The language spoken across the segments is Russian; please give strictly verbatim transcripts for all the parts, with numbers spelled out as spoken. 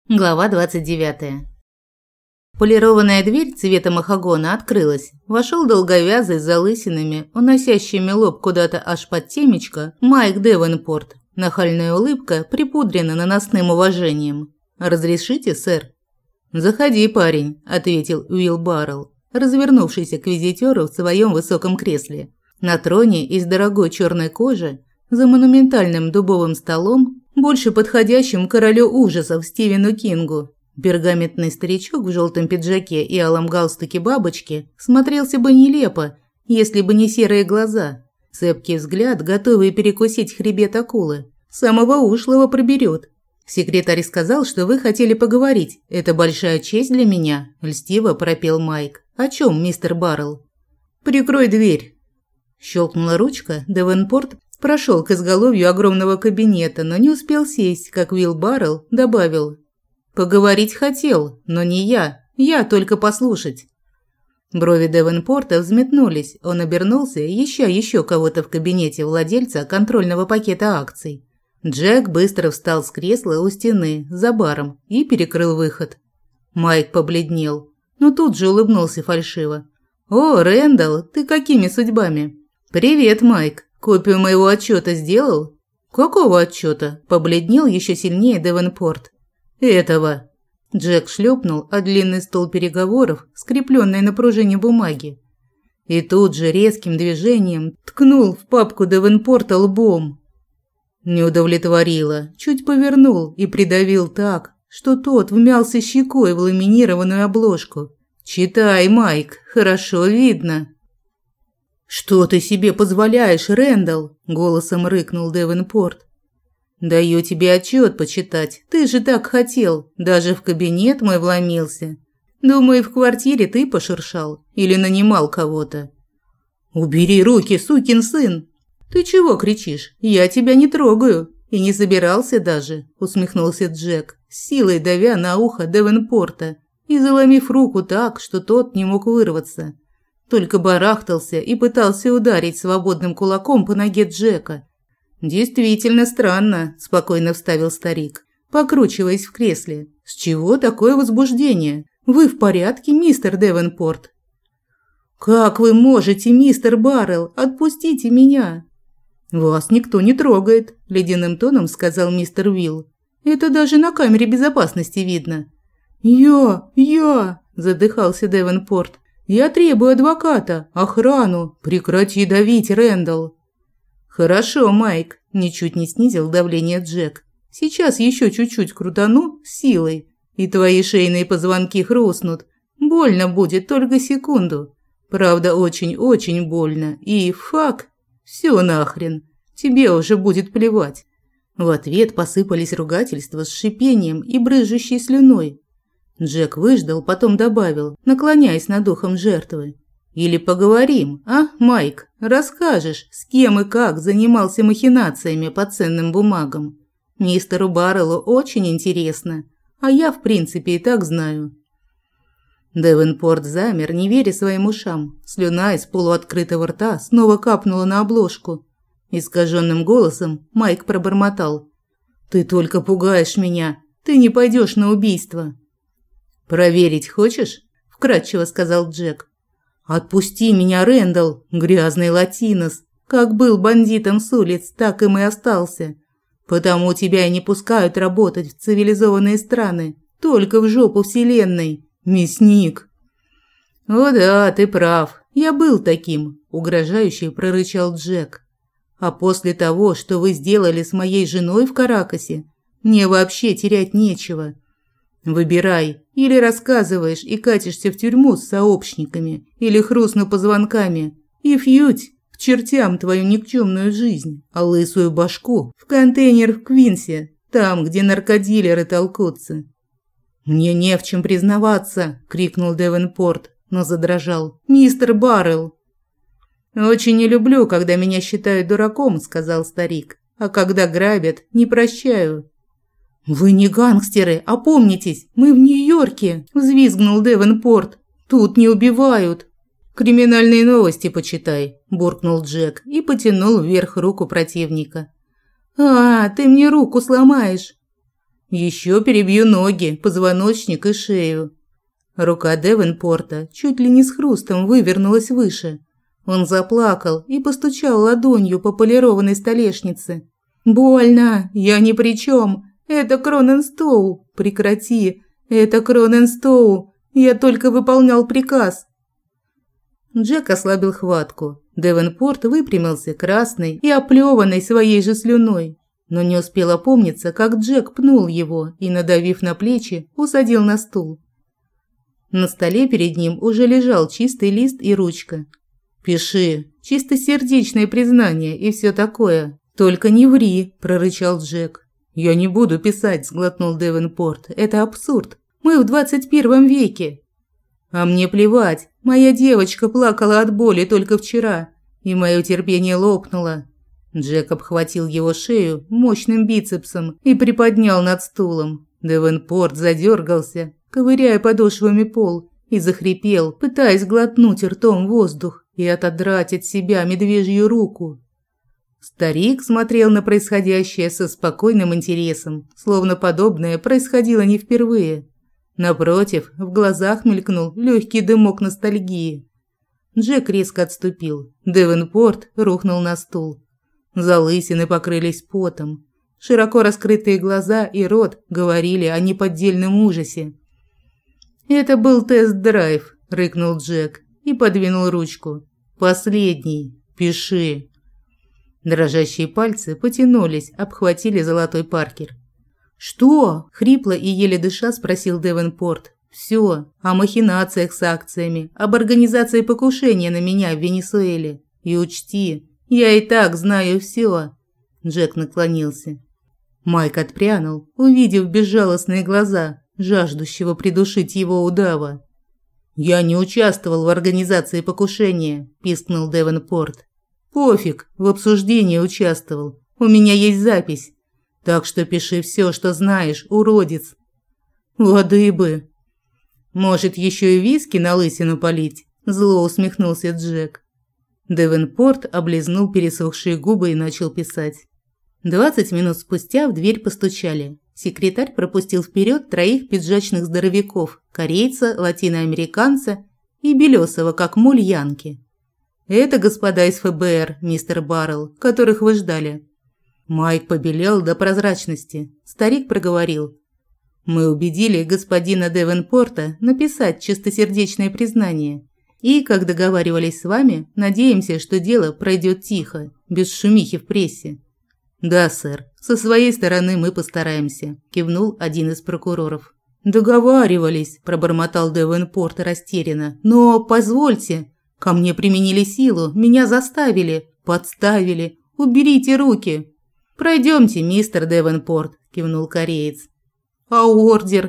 Глава двадцать девятая. Полированная дверь цвета махагона открылась. Вошел долговязый с залысинами, уносящими лоб куда-то аж под темечко, Майк Девенпорт. Нахальная улыбка припудрена наносным уважением. «Разрешите, сэр?» «Заходи, парень», – ответил Уилл Баррелл, развернувшийся к визитёру в своем высоком кресле. На троне из дорогой черной кожи, за монументальным дубовым столом, больше подходящим королю ужасов Стивену Кингу, пергаментный старичок в желтом пиджаке и алом галстуке бабочки смотрелся бы нелепо, если бы не серые глаза, цепкий взгляд, готовый перекусить хребет акулы. Самого ушлого проберет. «Секретарь сказал, что вы хотели поговорить. Это большая честь для меня», – льстиво пропел Майк. «О чем, мистер Баррелл?» «Прикрой дверь». Щелкнула ручка, Девенпорт прошел к изголовью огромного кабинета, но не успел сесть, как Уилл Баррелл добавил: «Поговорить хотел, но не я, я только послушать». Брови Девенпорта взметнулись, он обернулся, ища еще кого-то в кабинете владельца контрольного пакета акций. Джек быстро встал с кресла у стены, за баром, и перекрыл выход. Майк побледнел, но тут же улыбнулся фальшиво. «О, Рэндалл, ты какими судьбами?» «Привет, Майк. Копию моего отчета сделал?» «Какого отчета?» – побледнел еще сильнее Девенпорт. «Этого». Джек шлепнул о длинный стол переговоров, скрепленный на пружине бумаги. И тут же резким движением ткнул в папку Девенпорта лбом. Не удовлетворило, чуть повернул и придавил так, что тот вмялся щекой в ламинированную обложку. «Читай, Майк, хорошо видно». «Что ты себе позволяешь, Рэндалл?» – голосом рыкнул Девенпорт. «Даю тебе отчет почитать. Ты же так хотел. Даже в кабинет мой вломился. Думаю, в квартире ты пошуршал или нанимал кого-то». «Убери руки, сукин сын!» «Ты чего кричишь? Я тебя не трогаю. И не собирался даже», – усмехнулся Джек, с силой давя на ухо Девенпорта и заломив руку так, что тот не мог вырваться. Только барахтался и пытался ударить свободным кулаком по ноге Джека. «Действительно странно», – спокойно вставил старик, покручиваясь в кресле. «С чего такое возбуждение? Вы в порядке, мистер Девенпорт?» «Как вы можете, мистер Баррелл? Отпустите меня!» «Вас никто не трогает», – ледяным тоном сказал мистер Уилл. «Это даже на камере безопасности видно». «Я, я!» – задыхался Девенпорт. «Я требую адвоката, охрану. Прекрати давить, Рэндалл». «Хорошо, Майк», – ничуть не снизил давление Джек. «Сейчас еще чуть-чуть крутану с силой, и твои шейные позвонки хрустнут. Больно будет только секунду. Правда, очень-очень больно. И фак, все нахрен. Тебе уже будет плевать». В ответ посыпались ругательства с шипением и брызжущей слюной. Джек выждал, потом добавил, наклоняясь над ухом жертвы. «Или поговорим, а, Майк? Расскажешь, с кем и как занимался махинациями по ценным бумагам? Мистеру Барреллу очень интересно, а я, в принципе, и так знаю». Девенпорт замер, не веря своим ушам. Слюна из полуоткрытого рта снова капнула на обложку. Искаженным голосом Майк пробормотал: «Ты только пугаешь меня, ты не пойдешь на убийство». «Проверить хочешь?» – вкратчиво сказал Джек. «Отпусти меня, Рэндалл, грязный латинос. Как был бандитом с улиц, так им и остался. Потому тебя и не пускают работать в цивилизованные страны, только в жопу вселенной, мясник». «О да, ты прав, я был таким», – угрожающе прорычал Джек. «А после того, что вы сделали с моей женой в Каракасе, мне вообще терять нечего. Выбирай, или рассказываешь и катишься в тюрьму с сообщниками, или хрустну позвонками, и фьють к чертям твою никчемную жизнь, а лысую башку в контейнер в Квинсе, там, где наркодилеры толкутся». «Мне не в чем признаваться», – крикнул Девенпорт, но задрожал. «Мистер Баррелл!» «Очень не люблю, когда меня считают дураком», – сказал старик. «А когда грабят, не прощаю». «Вы не гангстеры, опомнитесь, мы в Нью-Йорке!» – взвизгнул Девенпорт. «Тут не убивают!» «Криминальные новости почитай», – буркнул Джек и потянул вверх руку противника. «А, ты мне руку сломаешь!» Еще перебью ноги, позвоночник и шею. Рука Девенпорта чуть ли не с хрустом вывернулась выше. Он заплакал и постучал ладонью по полированной столешнице. «Больно! Я ни при чем! Это Кроненстоу! Прекрати! Это Кроненстоу! Я только выполнял приказ!» Джек ослабил хватку. Девенпорт выпрямился, красный и оплеванный своей же слюной. Но не успел опомниться, как Джек пнул его и, надавив на плечи, усадил на стул. На столе перед ним уже лежал чистый лист и ручка. «Пиши, чистосердечное признание и все такое. Только не ври», – прорычал Джек. «Я не буду писать», – сглотнул Девенпорт. «Это абсурд. Мы в двадцать первом веке». «А мне плевать. Моя девочка плакала от боли только вчера, и мое терпение лопнуло». Джек обхватил его шею мощным бицепсом и приподнял над стулом. Девенпорт задергался, ковыряя подошвами пол, и захрипел, пытаясь глотнуть ртом воздух и отодрать от себя медвежью руку. Старик смотрел на происходящее со спокойным интересом, словно подобное происходило не впервые. Напротив, в глазах мелькнул легкий дымок ностальгии. Джек резко отступил. Девенпорт рухнул на стул. Залысины покрылись потом. Широко раскрытые глаза и рот говорили о неподдельном ужасе. «Это был тест-драйв», – рыкнул Джек и подвинул ручку. «Последний. Пиши». Дрожащие пальцы потянулись, обхватили золотой Паркер. «Что?» – хрипло и еле дыша спросил Девенпорт. «Все. О махинациях с акциями, об организации покушения на меня в Венесуэле. И учти, я и так знаю все». Джек наклонился. Майк отпрянул, увидев безжалостные глаза, жаждущего придушить его удава. «Я не участвовал в организации покушения», – пискнул Девенпорт. «Пофиг, в обсуждении участвовал. У меня есть запись. Так что пиши все, что знаешь, уродец». «Воды бы». «Может, еще и виски на лысину полить?» – зло усмехнулся Джек. Девенпорт облизнул пересохшие губы и начал писать. Двадцать минут спустя в дверь постучали. Секретарь пропустил вперед троих пиджачных здоровяков – корейца, латиноамериканца и белесого, как моль, янки. «Это господа из эф бэ эр, мистер Баррелл, которых вы ждали». Майк побелел до прозрачности. Старик проговорил. «Мы убедили господина Девенпорта написать чистосердечное признание. И, как договаривались с вами, надеемся, что дело пройдет тихо, без шумихи в прессе». «Да, сэр, со своей стороны мы постараемся», – кивнул один из прокуроров. «Договаривались», – пробормотал Девенпорт растерянно. «Но, позвольте, ко мне применили силу, меня заставили, подставили. Уберите руки». «Пройдемте, мистер Девенпорт», – кивнул кореец. «А ордер?»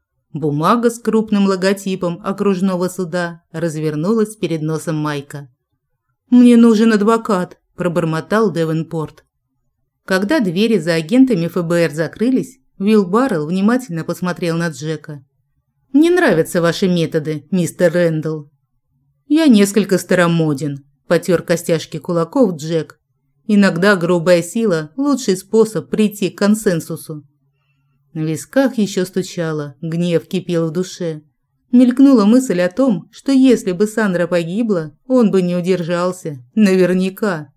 Бумага с крупным логотипом окружного суда развернулась перед носом Майка. «Мне нужен адвокат», – пробормотал Девенпорт. Когда двери за агентами эф бэ эр закрылись, Уилл Баррелл внимательно посмотрел на Джека. «Мне нравятся ваши методы, мистер Рэндалл». «Я несколько старомоден», – потер костяшки кулаков Джек. «Иногда грубая сила – лучший способ прийти к консенсусу». На висках еще стучало, гнев кипел в душе. Мелькнула мысль о том, что если бы Сандра погибла, он бы не удержался. Наверняка.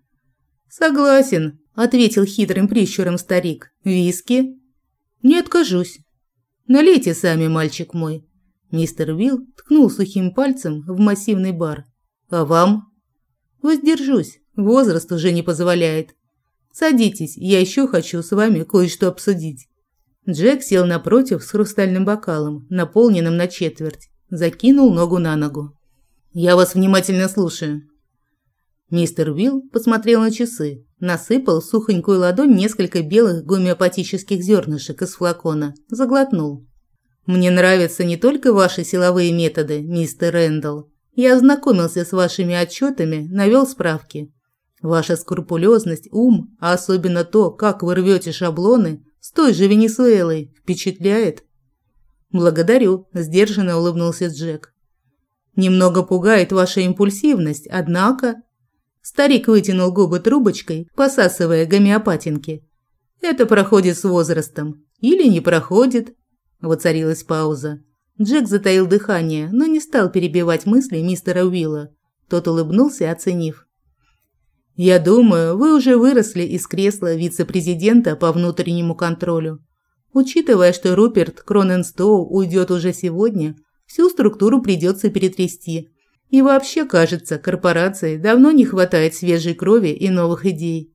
«Согласен», – ответил хитрым прищуром старик. «Виски?» «Не откажусь». «Налейте сами, мальчик мой». Мистер Уилл ткнул сухим пальцем в массивный бар. «А вам?» «Воздержусь. Возраст уже не позволяет. Садитесь, я еще хочу с вами кое-что обсудить». Джек сел напротив с хрустальным бокалом, наполненным на четверть. Закинул ногу на ногу. «Я вас внимательно слушаю». Мистер Уилл посмотрел на часы, насыпал в сухонькую ладонь несколько белых гомеопатических зернышек из флакона, заглотнул. «Мне нравятся не только ваши силовые методы, мистер Рэндалл. Я ознакомился с вашими отчетами, навел справки. Ваша скрупулезность, ум, а особенно то, как вы рвете шаблоны, с той же Венесуэлой, впечатляет». «Благодарю», – сдержанно улыбнулся Джек. «Немного пугает ваша импульсивность, однако...» Старик вытянул губы трубочкой, посасывая гомеопатинки. «Это проходит с возрастом. Или не проходит. Воцарилась пауза. Джек затаил дыхание, но не стал перебивать мысли мистера Уилла. Тот улыбнулся, оценив. «Я думаю, вы уже выросли из кресла вице-президента по внутреннему контролю. Учитывая, что Руперт Кроненстоу уйдет уже сегодня, всю структуру придется перетрясти. И вообще, кажется, корпорации давно не хватает свежей крови и новых идей».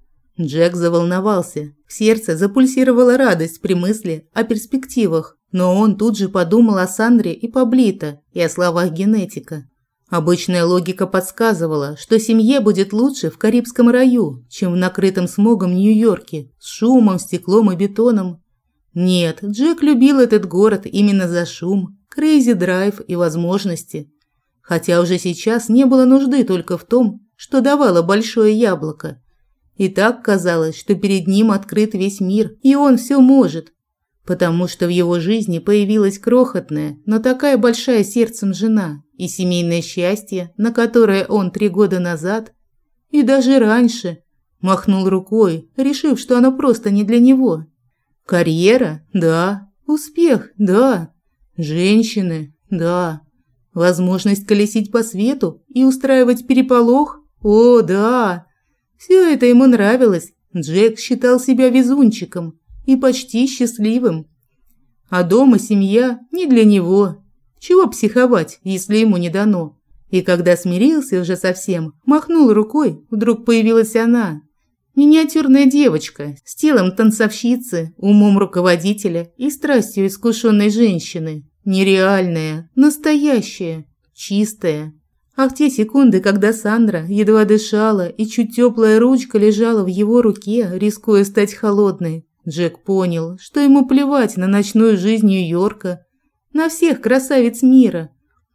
Джек заволновался. В сердце запульсировала радость при мысли о перспективах, но он тут же подумал о Сандре и Паблито и о словах генетика. Обычная логика подсказывала, что семье будет лучше в Карибском раю, чем в накрытом смогом Нью-Йорке, с шумом, стеклом и бетоном. Нет, Джек любил этот город именно за шум, крейзи-драйв и возможности. Хотя уже сейчас не было нужды только в том, что давало большое яблоко. И так казалось, что перед ним открыт весь мир, и он все может. Потому что в его жизни появилась крохотная, но такая большая сердцем жена, и семейное счастье, на которое он три года назад, и даже раньше, махнул рукой, решив, что оно просто не для него. Карьера? Да. Успех? Да. Женщины? Да. Возможность колесить по свету и устраивать переполох? О, да. Все это ему нравилось. Джек считал себя везунчиком и почти счастливым. А дом и семья не для него. Чего психовать, если ему не дано? И когда смирился уже совсем, махнул рукой, вдруг появилась она. Миниатюрная девочка с телом танцовщицы, умом руководителя и страстью искушенной женщины. Нереальная, настоящая, чистая. А в те секунды, когда Сандра едва дышала и чуть теплая ручка лежала в его руке, рискуя стать холодной, Джек понял, что ему плевать на ночную жизнь Нью-Йорка, на всех красавиц мира,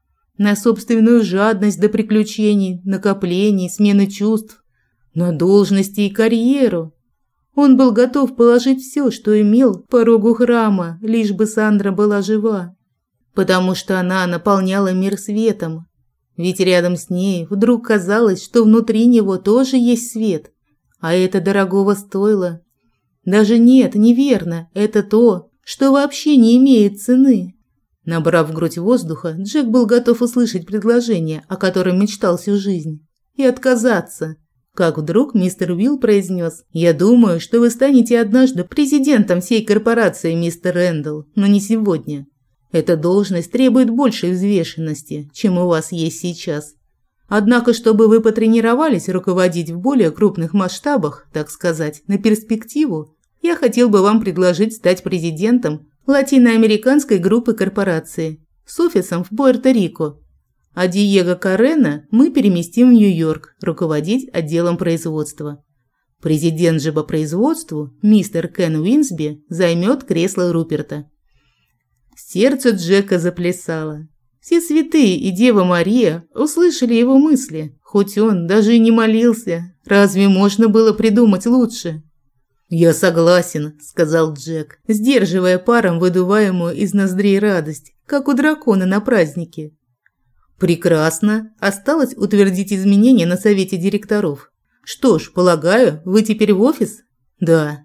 на собственную жадность до приключений, накоплений, смены чувств, на должности и карьеру. Он был готов положить все, что имел, к порогу храма, лишь бы Сандра была жива, потому что она наполняла мир светом. Ведь рядом с ней вдруг казалось, что внутри него тоже есть свет, а это дорогого стоило. Даже нет, неверно, это то, что вообще не имеет цены. Набрав в грудь воздуха, Джек был готов услышать предложение, о котором мечтал всю жизнь, и отказаться. Как вдруг мистер Уилл произнес: «Я думаю, что вы станете однажды президентом всей корпорации, мистер Рэндалл, но не сегодня. Эта должность требует большей взвешенности, чем у вас есть сейчас. Однако, чтобы вы потренировались руководить в более крупных масштабах, так сказать, на перспективу, я хотел бы вам предложить стать президентом латиноамериканской группы корпорации с офисом в Пуэрто-Рико. А Диего Каррена мы переместим в Нью-Йорк руководить отделом производства. Президент же по производству, мистер Кен Уинсби, займет кресло Руперта». Сердце Джека заплясало. Все святые и Дева Мария услышали его мысли, хоть он даже и не молился. Разве можно было придумать лучше? «Я согласен», – сказал Джек, сдерживая паром выдуваемую из ноздрей радость, как у дракона на празднике. «Прекрасно. Осталось утвердить изменения на совете директоров. Что ж, полагаю, вы теперь в офис?» «Да».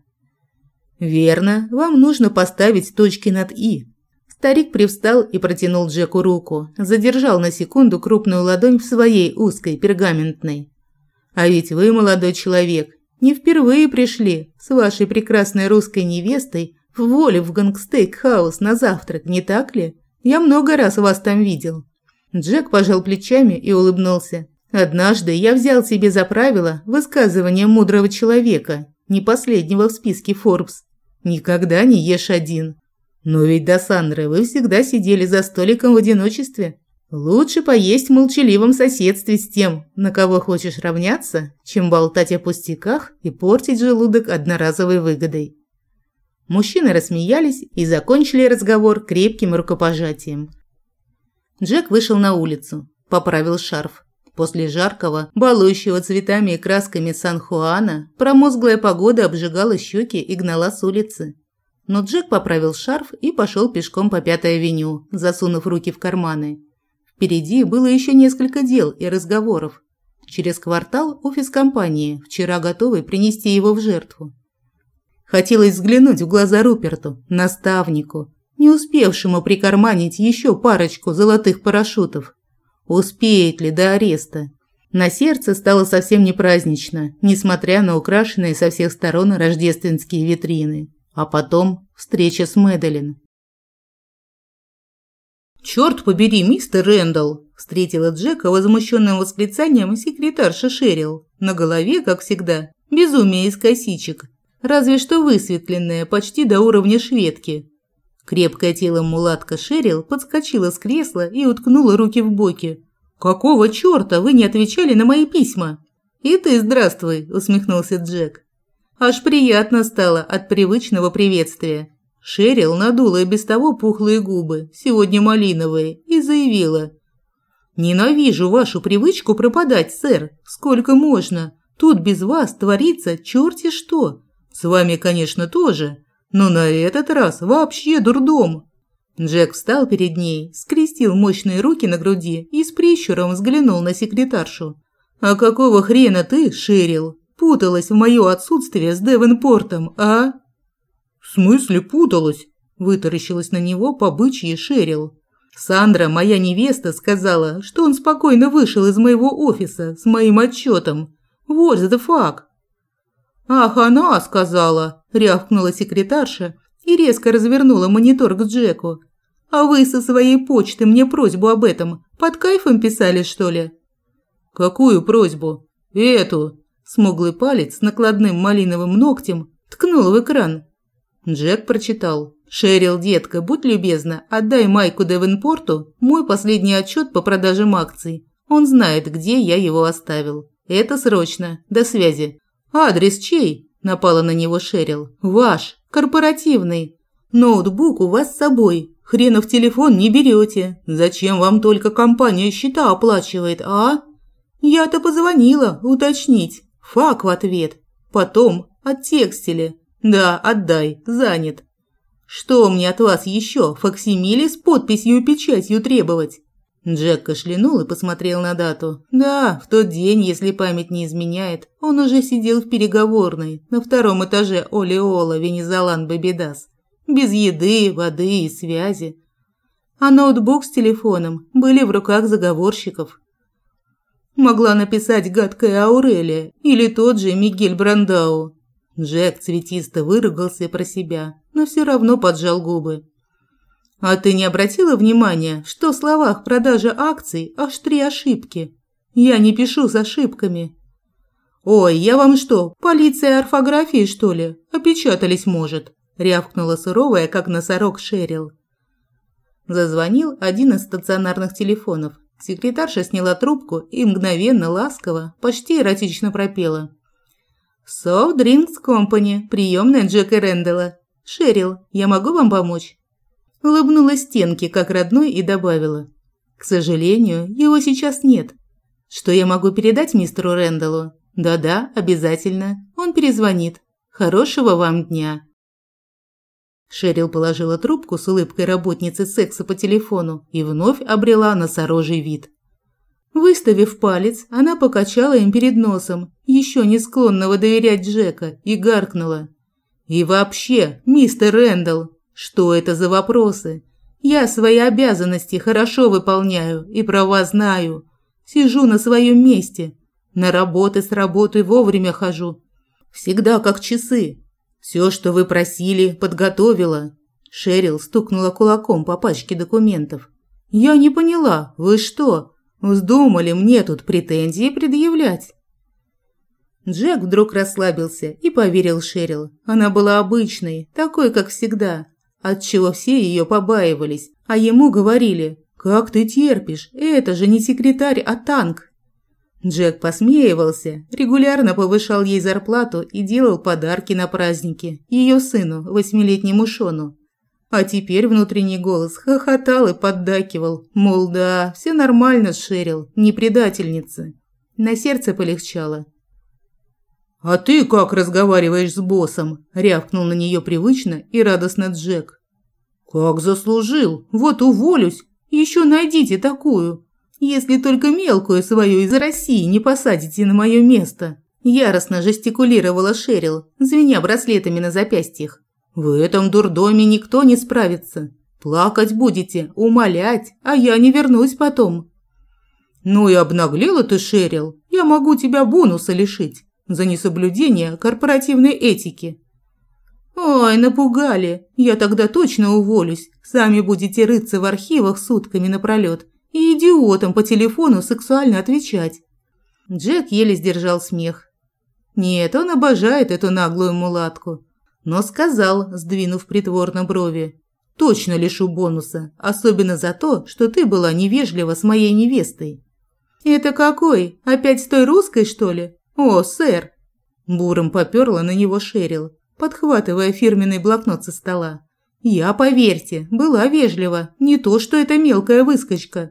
«Верно. Вам нужно поставить точки над «и». Старик привстал и протянул Джеку руку, задержал на секунду крупную ладонь в своей узкой пергаментной. «А ведь вы, молодой человек, не впервые пришли с вашей прекрасной русской невестой в Вольфганг Стейкхаус на завтрак, не так ли? Я много раз вас там видел». Джек пожал плечами и улыбнулся. «Однажды я взял себе за правило высказывание мудрого человека, не последнего в списке Forbes. Никогда не ешь один. Но ведь до Сандры вы всегда сидели за столиком в одиночестве. Лучше поесть в молчаливом соседстве с тем, на кого хочешь равняться, чем болтать о пустяках и портить желудок одноразовой выгодой». Мужчины рассмеялись и закончили разговор крепким рукопожатием. Джек вышел на улицу, поправил шарф. После жаркого, балующего цветами и красками Сан-Хуана, промозглая погода обжигала щеки и гнала с улицы. Но Джек поправил шарф и пошел пешком по Пятой авеню, засунув руки в карманы. Впереди было еще несколько дел и разговоров. Через квартал офис компании, вчера готовый принести его в жертву. Хотелось взглянуть в глаза Руперту, наставнику, не успевшему прикарманить еще парочку золотых парашютов. Успеет ли до ареста? На сердце стало совсем не празднично, несмотря на украшенные со всех сторон рождественские витрины. А потом встреча с Мэдалин. «Чёрт побери, мистер Рэндалл!» – встретила Джека возмущенным восклицанием секретарша Шерил. На голове, как всегда, безумие из косичек, разве что высветленное почти до уровня шведки. Крепкое тело мулатка Шерил подскочила с кресла и уткнула руки в боки. «Какого чёрта вы не отвечали на мои письма?» «И ты здравствуй», – усмехнулся Джек. Аж приятно стало от привычного приветствия. Шерил надула и без того пухлые губы, сегодня малиновые, и заявила: «Ненавижу вашу привычку пропадать, сэр. Сколько можно? Тут без вас творится черти что. С вами, конечно, тоже, но на этот раз вообще дурдом». Джек встал перед ней, скрестил мощные руки на груди и с прищуром взглянул на секретаршу. «А какого хрена ты, Шерил, путалась в моё отсутствие с Девонпортом, а?» «В смысле путалась?» – вытаращилась на него по бычьи Шерил. «Сандра, моя невеста, сказала, что он спокойно вышел из моего офиса с моим отчетом. What the fuck?» «Ах, она сказала!» – рявкнула секретарша и резко развернула монитор к Джеку. «А вы со своей почты мне просьбу об этом под кайфом писали, что ли?» «Какую просьбу?» «Эту!» – смуглый палец с накладным малиновым ногтем ткнул в экран. Джек прочитал: «Шерил, детка, будь любезна, отдай Майку Девонпорту мой последний отчет по продажам акций. Он знает, где я его оставил. Это срочно. До связи». «Адрес чей?» – напала на него Шерил. «Ваш. Корпоративный. Ноутбук у вас с собой. Хренов телефон не берете. Зачем вам только компания счета оплачивает, а?» «Я-то позвонила уточнить. Фак в ответ. Потом оттекстили. Да, отдай, занят. Что мне от вас еще, факсимиле с подписью и печатью требовать?» Джек кашлянул и посмотрел на дату. Да, в тот день, если память не изменяет, он уже сидел в переговорной на втором этаже Олиола Венезолан Бабидас. Без еды, воды и связи. А ноутбук с телефоном были в руках заговорщиков. Могла написать гадкая Аурелия или тот же Мигель Брандау. Джек цветисто выругался про себя, но все равно поджал губы. «А ты не обратила внимания, что в словах продажа акций аж три ошибки? Я не пишу с ошибками». «Ой, я вам что, полиция орфографии, что ли? Опечатались, может?» – рявкнула суровая, как носорог, Шерил. Зазвонил один из стационарных телефонов. Секретарша сняла трубку и мгновенно, ласково, почти эротично пропела: «Soft Drinks Company, приемная Джека Рэндалла. Шерил, я могу вам помочь?» Улыбнулась стенке, как родной, и добавила: «К сожалению, его сейчас нет. Что я могу передать мистеру Рэндаллу?» «Да-да, обязательно. Он перезвонит. Хорошего вам дня». Шерил положила трубку с улыбкой работницы секса по телефону и вновь обрела носорожий вид. Выставив палец, она покачала им перед носом, еще не склонного доверять Джека, и гаркнула: «И вообще, мистер Рэндалл, что это за вопросы? Я свои обязанности хорошо выполняю и про вас знаю. Сижу на своем месте, на работы с работы вовремя хожу. Всегда как часы. Все, что вы просили, подготовила». Шерил стукнула кулаком по пачке документов. «Я не поняла, вы что, вздумали мне тут претензии предъявлять?» Джек вдруг расслабился и поверил Шерил. Она была обычной, такой, как всегда, отчего все ее побаивались, а ему говорили: «Как ты терпишь? Это же не секретарь, а танк». Джек посмеивался, регулярно повышал ей зарплату и делал подарки на праздники ее сыну, восьмилетнему Шону. А теперь внутренний голос хохотал и поддакивал, мол, да, все нормально с Шерил, не предательница. На сердце полегчало. «А ты как разговариваешь с боссом?» – рявкнул на нее привычно и радостно Джек. «Как заслужил? Вот уволюсь. Еще найдите такую. Если только мелкую свою из России не посадите на мое место. Яростно жестикулировала Шерил, звеня браслетами на запястьях. «В этом дурдоме никто не справится. Плакать будете, умолять, а я не вернусь потом». «Ну и обнаглела ты, Шерил. Я могу тебя бонуса лишить за несоблюдение корпоративной этики». «Ой, напугали. Я тогда точно уволюсь. Сами будете рыться в архивах сутками напролёт и идиотам по телефону сексуально отвечать». Джек еле сдержал смех. Нет, он обожает эту наглую мулатку. Но сказал, сдвинув притворно брови: «Точно лишу бонуса, особенно за то, что ты была невежлива с моей невестой». «Это какой? Опять с той русской, что ли? О, сэр!» Буром попёрла на него Шерил, подхватывая фирменный блокнот со стола. «Я, поверьте, была вежлива, не то что эта мелкая выскочка».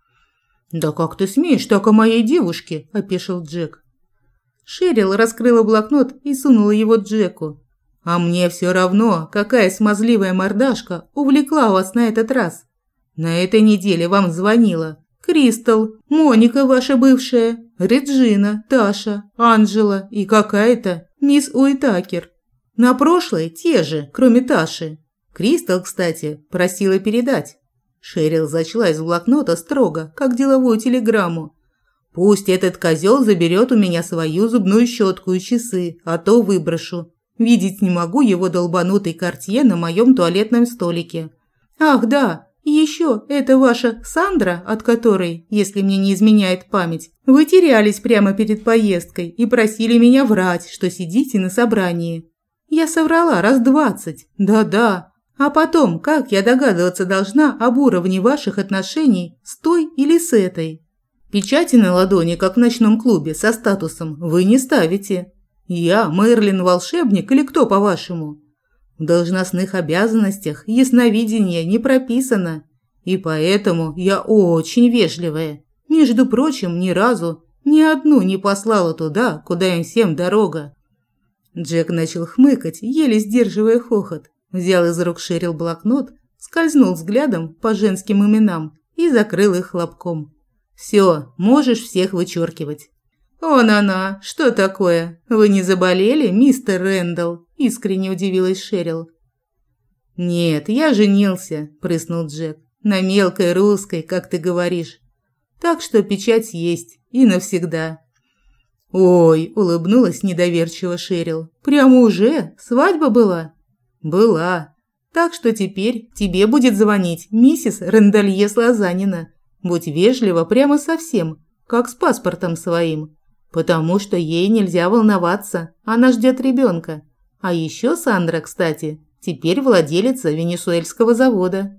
«Да как ты смеешь так о моей девушке?» – опешил Джек. Шерил раскрыла блокнот и сунула его Джеку. «А мне все равно, какая смазливая мордашка увлекла вас на этот раз. На этой неделе вам звонила Кристал, Моника ваша бывшая, Реджина, Таша, Анжела и какая-то мисс Уитакер. На прошлой те же, кроме Таши. Кристал, кстати, просила передать». Шерил зачла из блокнота строго, как деловую телеграмму. «Пусть этот козел заберет у меня свою зубную щетку и часы, а то выброшу. Видеть не могу его долбанутый кортье на моем туалетном столике. Ах, да, еще это ваша Сандра, от которой, если мне не изменяет память, вы терялись прямо перед поездкой и просили меня врать, что сидите на собрании. Я соврала раз двадцать, да-да. А потом, как я догадываться должна об уровне ваших отношений с той или с этой? Печати на ладони, как в ночном клубе, со статусом вы не ставите. Я, Мерлин-волшебник или кто, по-вашему? В должностных обязанностях ясновидение не прописано, и поэтому я очень вежливая. Между прочим, ни разу ни одну не послала туда, куда им всем дорога». Джек начал хмыкать, еле сдерживая хохот. Взял из рук Шерил блокнот, скользнул взглядом по женским именам и закрыл их хлопком. «Все, можешь всех вычеркивать». «Он она, что такое? Вы не заболели, мистер Рэндалл?» – искренне удивилась Шерил. «Нет, я женился», – прыснул Джек. «На мелкой русской, как ты говоришь. Так что печать есть и навсегда». «Ой», – улыбнулась недоверчиво Шерил. «Прямо уже? Свадьба была?» «Была. Так что теперь тебе будет звонить миссис Рэндалье Слазанина. Будь вежлива прямо совсем, как с паспортом своим. Потому что ей нельзя волноваться, она ждет ребенка. А еще Сандра, кстати, теперь владелица венесуэльского завода».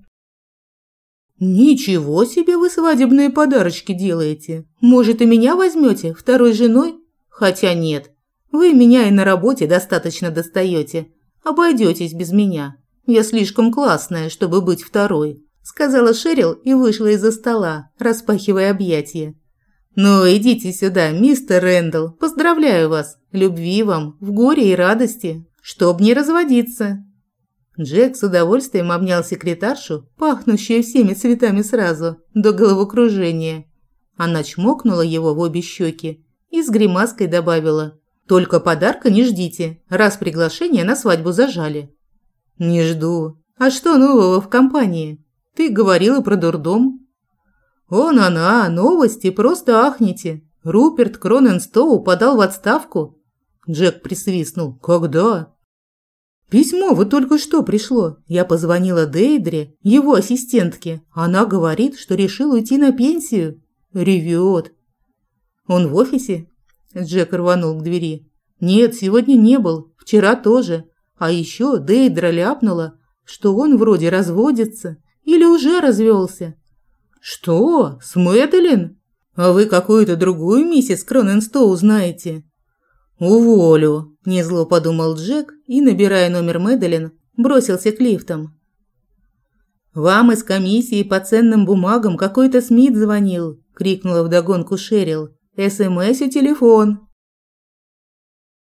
«Ничего себе вы свадебные подарочки делаете. Может, и меня возьмете второй женой? Хотя нет, вы меня и на работе достаточно достаете. Обойдетесь без меня. Я слишком классная, чтобы быть второй», – сказала Шерил и вышла из-за стола, распахивая объятия. «Ну, идите сюда, мистер Рэндалл, поздравляю вас. Любви вам, в горе и радости, чтоб не разводиться». Джек с удовольствием обнял секретаршу, пахнущую всеми цветами сразу, до головокружения. Она чмокнула его в обе щеки и с гримаской добавила: «Только подарка не ждите, раз приглашение на свадьбу зажали». «Не жду. А что нового в компании? Ты говорила про дурдом». «Он, она, новости, просто ахните. Руперт Кроненстоу подал в отставку». Джек присвистнул. «Когда?» «Письмо вот только что пришло. Я позвонила Дейдре, его ассистентке. Она говорит, что решил уйти на пенсию. Ревет». «Он в офисе?» Джек рванул к двери. «Нет, сегодня не был. Вчера тоже. А еще Дейдра ляпнула, что он вроде разводится или уже развелся». «Что? С Мэдалин? А вы какую-то другую миссис Кроненстоу знаете?» «Уволю», – незло подумал Джек и, набирая номер Мэдалин, бросился к лифтам. «Вам из комиссии по ценным бумагам какой-то Смит звонил», – крикнула вдогонку Шерил. «СМС и телефон».